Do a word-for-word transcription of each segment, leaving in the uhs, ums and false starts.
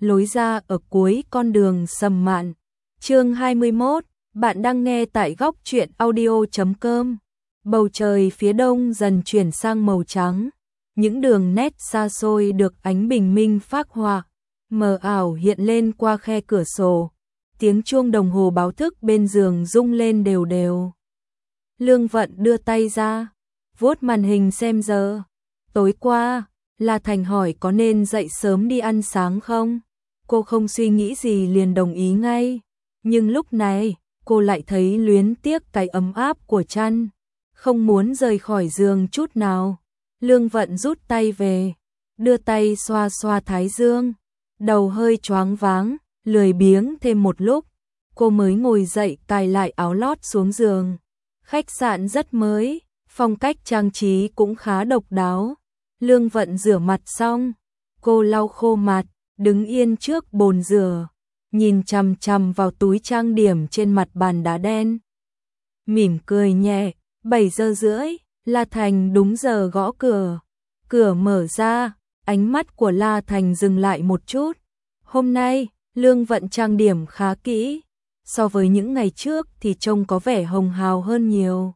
lối ra ở cuối con đường Sầm Mạn. Chương hai mươi mốt, bạn đang nghe tại góc truyện audio chấm com. Bầu trời phía đông dần chuyển sang màu trắng, những đường nét xa xôi được ánh bình minh phác họa, mờ ảo hiện lên qua khe cửa sổ. Tiếng chuông đồng hồ báo thức bên giường rung lên đều đều. Lương Vận đưa tay ra, vuốt màn hình xem giờ. Tối qua, La Thành hỏi có nên dậy sớm đi ăn sáng không? Cô không suy nghĩ gì liền đồng ý ngay. Nhưng lúc này, cô lại thấy luyến tiếc cái ấm áp của chăn, không muốn rời khỏi giường chút nào. Lương Vận rút tay về, đưa tay xoa xoa thái dương, đầu hơi choáng váng, lười biếng thêm một lúc, cô mới ngồi dậy cài lại áo lót xuống giường. Khách sạn rất mới, phong cách trang trí cũng khá độc đáo. Lương Vận rửa mặt xong, cô lau khô mặt, đứng yên trước bồn rửa, nhìn chằm chằm vào túi trang điểm trên mặt bàn đá đen. Mỉm cười nhẹ, bảy giờ rưỡi, La Thành đúng giờ gõ cửa. Cửa mở ra, ánh mắt của La Thành dừng lại một chút. Hôm nay, Lương Vận trang điểm khá kỹ, so với những ngày trước thì trông có vẻ hồng hào hơn nhiều.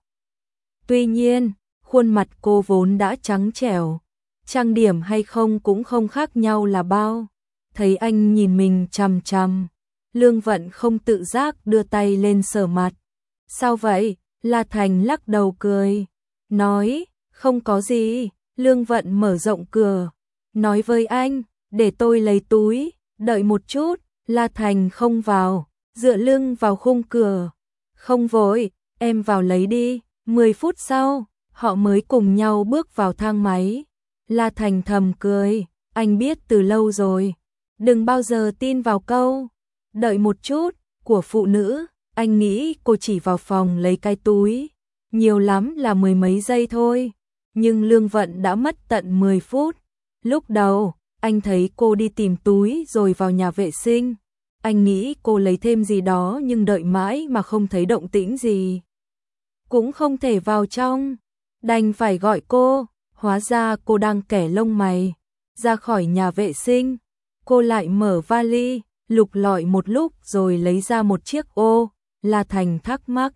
Tuy nhiên, khuôn mặt cô vốn đã trắng trẻo, trang điểm hay không cũng không khác nhau là bao. Thấy anh nhìn mình chằm chằm, Lương Vận không tự giác đưa tay lên sờ mặt. Sao vậy? La Thành lắc đầu cười, nói, không có gì. Lương Vận mở rộng cửa, nói với anh, để tôi lấy túi, đợi một chút. La Thành không vào, dựa lưng vào khung cửa. Không vội, em vào lấy đi. Mười phút sau, họ mới cùng nhau bước vào thang máy. La Thành thầm cười, anh biết từ lâu rồi, đừng bao giờ tin vào câu đợi một chút của phụ nữ. Anh nghĩ cô chỉ vào phòng lấy cái túi, nhiều lắm là mười mấy giây thôi, nhưng Lương Vận đã mất tận mười phút. Lúc đầu, anh thấy cô đi tìm túi rồi vào nhà vệ sinh. Anh nghĩ cô lấy thêm gì đó nhưng đợi mãi mà không thấy động tĩnh gì, cũng không thể vào trong, đành phải gọi cô. Hóa ra cô đang kẻ lông mày. Ra khỏi nhà vệ sinh, cô lại mở vali, lục lọi một lúc rồi lấy ra một chiếc ô. La Thành thắc mắc,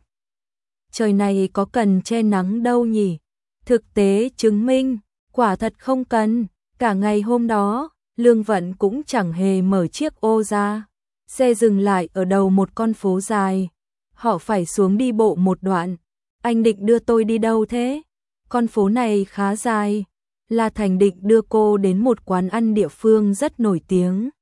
trời này có cần che nắng đâu nhỉ? Thực tế chứng minh, quả thật không cần. Cả ngày hôm đó, Lương Vận cũng chẳng hề mở chiếc ô ra. Xe dừng lại ở đầu một con phố dài, họ phải xuống đi bộ một đoạn. Anh định đưa tôi đi đâu thế? Con phố này khá dài. La Thành định đưa cô đến một quán ăn địa phương rất nổi tiếng.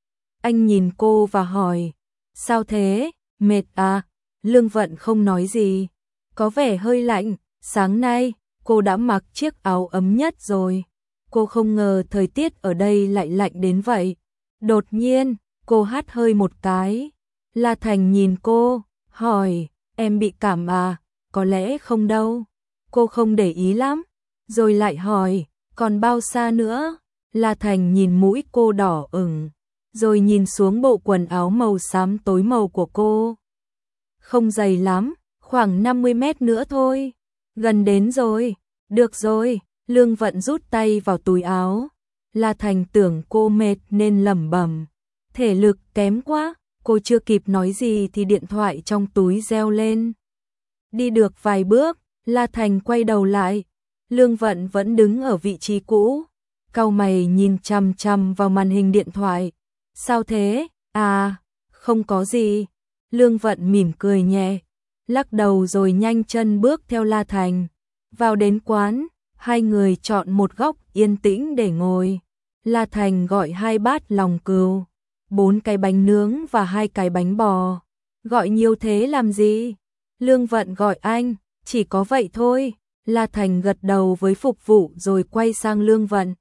Anh nhìn cô và hỏi, sao thế, mệt à? Lương Vận không nói gì, có vẻ hơi lạnh. Sáng nay, cô đã mặc chiếc áo ấm nhất rồi. Cô không ngờ thời tiết ở đây lại lạnh đến vậy. Đột nhiên, cô hắt hơi một cái. La Thành nhìn cô, hỏi, em bị cảm à? Có lẽ không đâu. Cô không để ý lắm, rồi lại hỏi, còn bao xa nữa? La Thành nhìn mũi cô đỏ ửng, rồi nhìn xuống bộ quần áo màu xám tối màu của cô. Không dày lắm, khoảng năm mươi mét nữa thôi. Gần đến rồi, được rồi. Lương Vận rút tay vào túi áo. La Thành tưởng cô mệt nên lẩm bẩm, thể lực kém quá. Cô chưa kịp nói gì thì điện thoại trong túi reo lên. Đi được vài bước, La Thành quay đầu lại, Lương Vận vẫn đứng ở vị trí cũ, cau mày nhìn chằm chằm vào màn hình điện thoại. Sao thế? À, không có gì. Lương Vận mỉm cười nhẹ, lắc đầu rồi nhanh chân bước theo La Thành. Vào đến quán, hai người chọn một góc yên tĩnh để ngồi. La Thành gọi hai bát lòng cừu, bốn cái bánh nướng và hai cái bánh bò. Gọi nhiều thế làm gì? Lương Vận gọi anh, chỉ có vậy thôi. La Thành gật đầu với phục vụ rồi quay sang Lương Vận.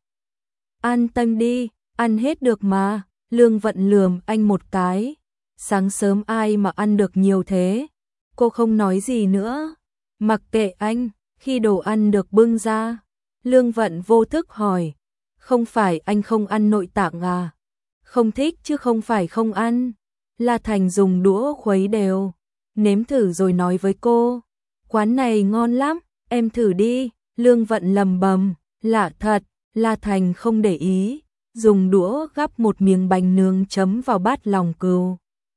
Ăn tâm đi, ăn hết được mà. Lương Vận lườm anh một cái. Sáng sớm ai mà ăn được nhiều thế? Cô không nói gì nữa. Mặc kệ anh, khi đồ ăn được bưng ra, Lương Vận vô thức hỏi, không phải anh không ăn nội tạng à? Không thích chứ không phải không ăn. La Thành dùng đũa khuấy đều, nếm thử rồi nói với cô, quán này ngon lắm, em thử đi. Lương Vận lầm bầm, lạ thật. La Thành không để ý, dùng đũa gắp một miếng bánh nướng chấm vào bát lòng cừu.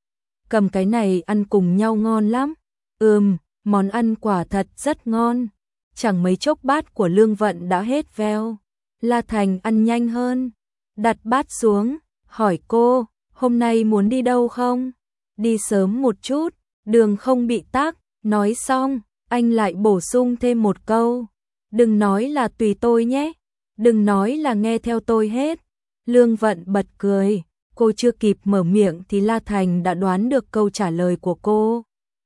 Cầm cái này ăn cùng nhau ngon lắm. Ừm, món ăn quả thật rất ngon. Chẳng mấy chốc bát của Lương Vận đã hết veo. La Thành ăn nhanh hơn, đặt bát xuống, hỏi cô, hôm nay muốn đi đâu không? Đi sớm một chút, đường không bị tắc. Nói xong, anh lại bổ sung thêm một câu, đừng nói là tùy tôi nhé, đừng nói là nghe theo tôi hết. Lương Vận bật cười, cô chưa kịp mở miệng thì La Thành đã đoán được câu trả lời của cô.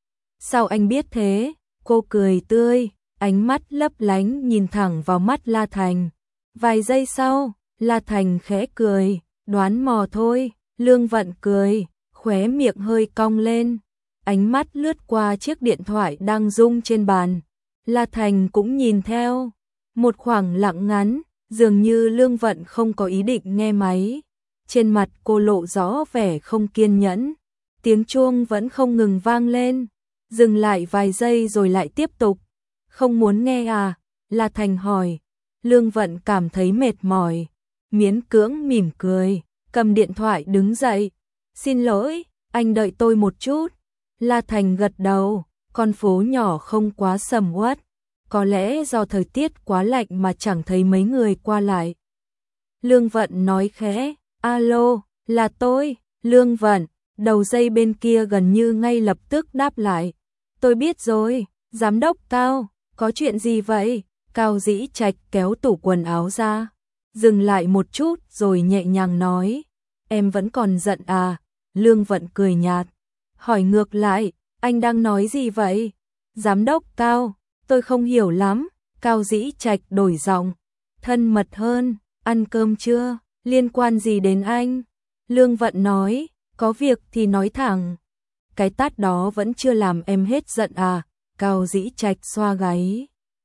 Sao anh biết thế? Cô cười tươi, ánh mắt lấp lánh nhìn thẳng vào mắt La Thành. Vài giây sau, La Thành khẽ cười, đoán mò thôi. Lương Vận cười, khóe miệng hơi cong lên, ánh mắt lướt qua chiếc điện thoại đang rung trên bàn. La Thành cũng nhìn theo, một khoảng lặng ngắn, dường như Lương Vận không có ý định nghe máy. Trên mặt cô lộ rõ vẻ không kiên nhẫn, tiếng chuông vẫn không ngừng vang lên, dừng lại vài giây rồi lại tiếp tục. Không muốn nghe à? La Thành hỏi. Lương Vận cảm thấy mệt mỏi, miễn cưỡng mỉm cười, cầm điện thoại đứng dậy. Xin lỗi, anh đợi tôi một chút. La Thành gật đầu, con phố nhỏ không quá sầm uất, có lẽ do thời tiết quá lạnh mà chẳng thấy mấy người qua lại. Lương Vận nói khẽ, alo, là tôi. Lương Vận, đầu dây bên kia gần như ngay lập tức đáp lại. Tôi biết rồi, giám đốc Cao, có chuyện gì vậy? Cao Dĩ Trạch kéo tủ quần áo ra, dừng lại một chút rồi nhẹ nhàng nói, em vẫn còn giận à? Lương Vận cười nhạt, hỏi ngược lại, anh đang nói gì vậy? Giám đốc Cao, tôi không hiểu lắm. Cao Dĩ Trạch đổi giọng, thân mật hơn, ăn cơm chưa? Liên quan gì đến anh? Lương Vận nói, có việc thì nói thẳng. Cái tát đó vẫn chưa làm em hết giận à? Cao Dĩ Trạch xoa gáy,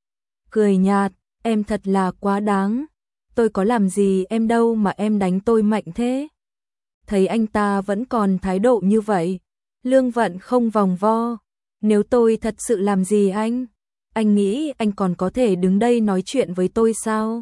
cười nhạt, em thật là quá đáng. Tôi có làm gì em đâu mà em đánh tôi mạnh thế? Thấy anh ta vẫn còn thái độ như vậy, Lương Vận không vòng vo. Nếu tôi thật sự làm gì anh, anh nghĩ anh còn có thể đứng đây nói chuyện với tôi sao?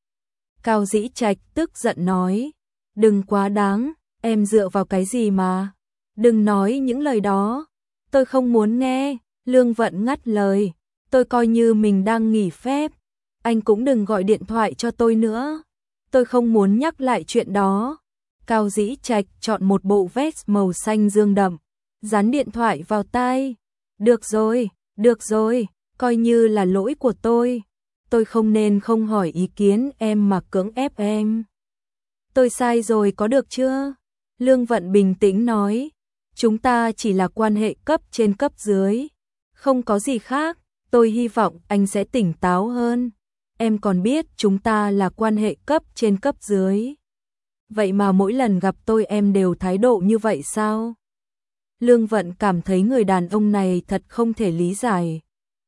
Cao Dĩ Trạch tức giận nói, đừng quá đáng, em dựa vào cái gì mà? Đừng nói những lời đó, tôi không muốn nghe. Lương Vận ngắt lời, tôi coi như mình đang nghỉ phép, anh cũng đừng gọi điện thoại cho tôi nữa, tôi không muốn nhắc lại chuyện đó. Cao Dĩ Trạch chọn một bộ vest màu xanh dương đậm, dán điện thoại vào tai. Được rồi, được rồi, coi như là lỗi của tôi. Tôi không nên không hỏi ý kiến em mà cưỡng ép em. Tôi sai rồi có được chưa? Lương Vận bình tĩnh nói, chúng ta chỉ là quan hệ cấp trên cấp dưới, không có gì khác. Tôi hy vọng anh sẽ tỉnh táo hơn. Em còn biết chúng ta là quan hệ cấp trên cấp dưới. Vậy mà mỗi lần gặp tôi em đều thái độ như vậy sao? Lương Vận cảm thấy người đàn ông này thật không thể lý giải.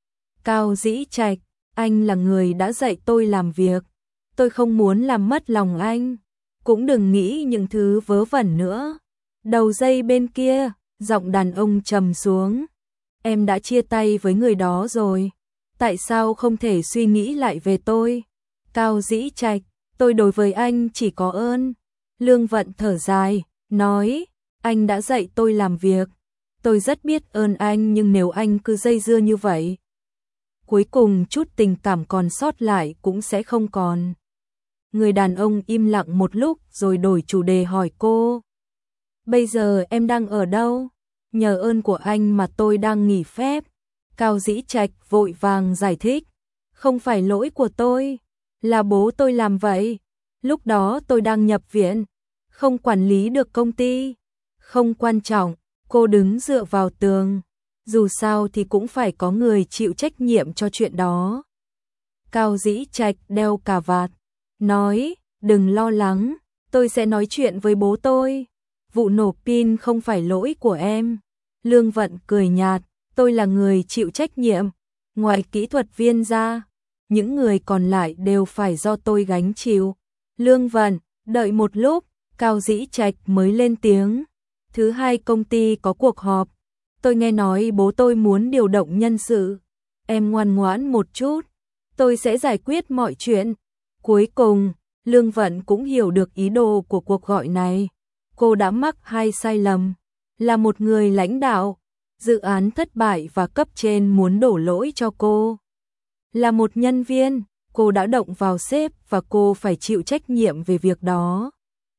Cao Dĩ Trạch, anh là người đã dạy tôi làm việc. Tôi không muốn làm mất lòng anh. Cũng đừng nghĩ những thứ vớ vẩn nữa. Đầu dây bên kia, giọng đàn ông trầm xuống. Em đã chia tay với người đó rồi. Tại sao không thể suy nghĩ lại về tôi? Cao Dĩ Trạch, tôi đối với anh chỉ có ơn. Lương Vận thở dài, nói, anh đã dạy tôi làm việc. Tôi rất biết ơn anh nhưng nếu anh cứ dây dưa như vậy, cuối cùng chút tình cảm còn sót lại cũng sẽ không còn. Người đàn ông im lặng một lúc rồi đổi chủ đề hỏi cô. Bây giờ em đang ở đâu? Nhờ ơn của anh mà tôi đang nghỉ phép. Cao Dĩ Trạch vội vàng giải thích. Không phải lỗi của tôi, là bố tôi làm vậy. Lúc đó tôi đang nhập viện, không quản lý được công ty. Không quan trọng, cô đứng dựa vào tường. Dù sao thì cũng phải có người chịu trách nhiệm cho chuyện đó. Cao Dĩ Trạch đeo cà vạt, nói, đừng lo lắng, tôi sẽ nói chuyện với bố tôi. Vụ nổ pin không phải lỗi của em. Lương Vận cười nhạt, tôi là người chịu trách nhiệm. Ngoài kỹ thuật viên ra, những người còn lại đều phải do tôi gánh chịu. Lương Vận, đợi một lúc, Cao Dĩ Trạch mới lên tiếng. Thứ hai công ty có cuộc họp. Tôi nghe nói bố tôi muốn điều động nhân sự. Em ngoan ngoãn một chút, tôi sẽ giải quyết mọi chuyện. Cuối cùng, Lương Vận cũng hiểu được ý đồ của cuộc gọi này. Cô đã mắc hai sai lầm. Là một người lãnh đạo, dự án thất bại và cấp trên muốn đổ lỗi cho cô. Là một nhân viên, cô đã động vào sếp và cô phải chịu trách nhiệm về việc đó.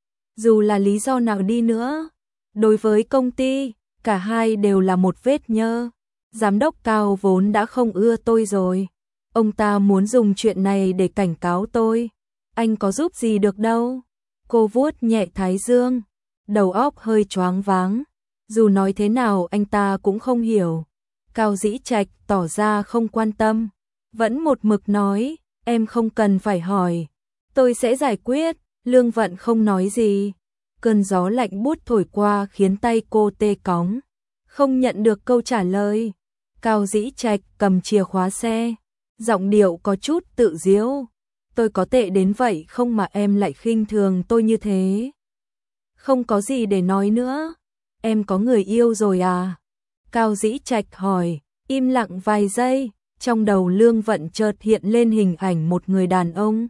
Dù là lý do nào đi nữa, đối với công ty, cả hai đều là một vết nhơ. Giám đốc Cao vốn đã không ưa tôi rồi. Ông ta muốn dùng chuyện này để cảnh cáo tôi. Anh có giúp gì được đâu. Cô vuốt nhẹ thái dương, đầu óc hơi choáng váng. Dù nói thế nào anh ta cũng không hiểu. Cao Dĩ Trạch tỏ ra không quan tâm, vẫn một mực nói, em không cần phải hỏi, tôi sẽ giải quyết. Lương Vận không nói gì. Cơn gió lạnh buốt thổi qua khiến tay cô tê cóng, không nhận được câu trả lời. Cao Dĩ Trạch cầm chìa khóa xe, giọng điệu có chút tự giễu. Tôi có tệ đến vậy không mà em lại khinh thường tôi như thế? Không có gì để nói nữa. Em có người yêu rồi à? Cao Dĩ Trạch hỏi. Im lặng vài giây, trong đầu Lương Vận chợt hiện lên hình ảnh một người đàn ông.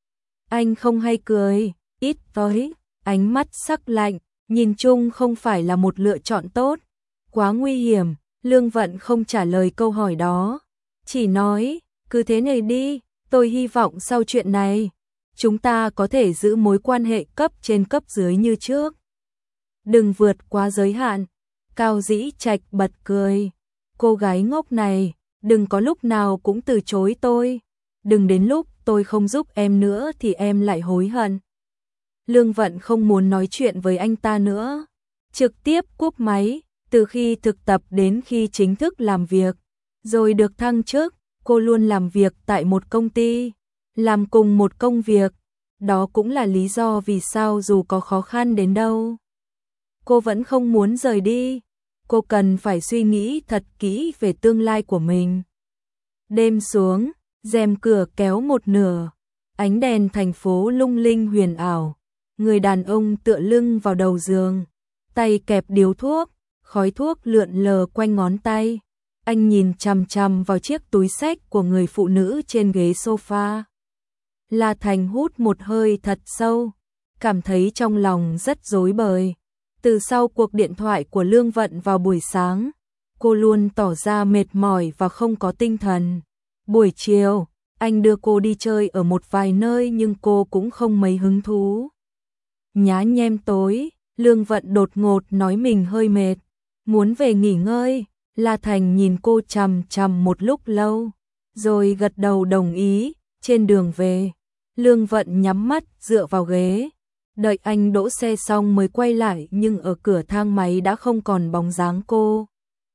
Anh không hay cười, ít tới, ánh mắt sắc lạnh, nhìn chung không phải là một lựa chọn tốt. Quá nguy hiểm. Lương Vận không trả lời câu hỏi đó, chỉ nói, cứ thế này đi, tôi hy vọng sau chuyện này, chúng ta có thể giữ mối quan hệ cấp trên cấp dưới như trước. Đừng vượt quá giới hạn. Cao Dĩ Trạch bật cười. Cô gái ngốc này, đừng có lúc nào cũng từ chối tôi. Đừng đến lúc tôi không giúp em nữa thì em lại hối hận. Lương Vận không muốn nói chuyện với anh ta nữa. Trực tiếp cúp máy. Từ khi thực tập đến khi chính thức làm việc, rồi được thăng chức, cô luôn làm việc tại một công ty, làm cùng một công việc. Đó cũng là lý do vì sao dù có khó khăn đến đâu, cô vẫn không muốn rời đi. Cô cần phải suy nghĩ thật kỹ về tương lai của mình. Đêm xuống, rèm cửa kéo một nửa, ánh đèn thành phố lung linh huyền ảo. Người đàn ông tựa lưng vào đầu giường, tay kẹp điếu thuốc. Khói thuốc lượn lờ quanh ngón tay. Anh nhìn chằm chằm vào chiếc túi xách của người phụ nữ trên ghế sofa. La Thành hút một hơi thật sâu, cảm thấy trong lòng rất rối bời. Từ sau cuộc điện thoại của Lương Vận vào buổi sáng, cô luôn tỏ ra mệt mỏi và không có tinh thần. Buổi chiều, anh đưa cô đi chơi ở một vài nơi nhưng cô cũng không mấy hứng thú. Nhá nhem tối, Lương Vận đột ngột nói mình hơi mệt, muốn về nghỉ ngơi. La Thành nhìn cô chằm chằm một lúc lâu, rồi gật đầu đồng ý. Trên đường về, Lương Vận nhắm mắt dựa vào ghế, đợi anh đỗ xe xong mới quay lại, nhưng ở cửa thang máy đã không còn bóng dáng cô.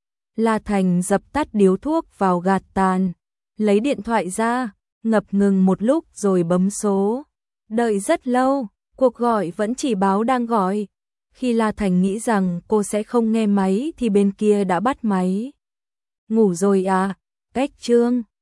La Thành dập tắt điếu thuốc vào gạt tàn, lấy điện thoại ra, ngập ngừng một lúc rồi bấm số. Đợi rất lâu, cuộc gọi vẫn chỉ báo đang gọi. Khi La Thành nghĩ rằng cô sẽ không nghe máy thì bên kia đã bắt máy. Ngủ rồi à? Cách chương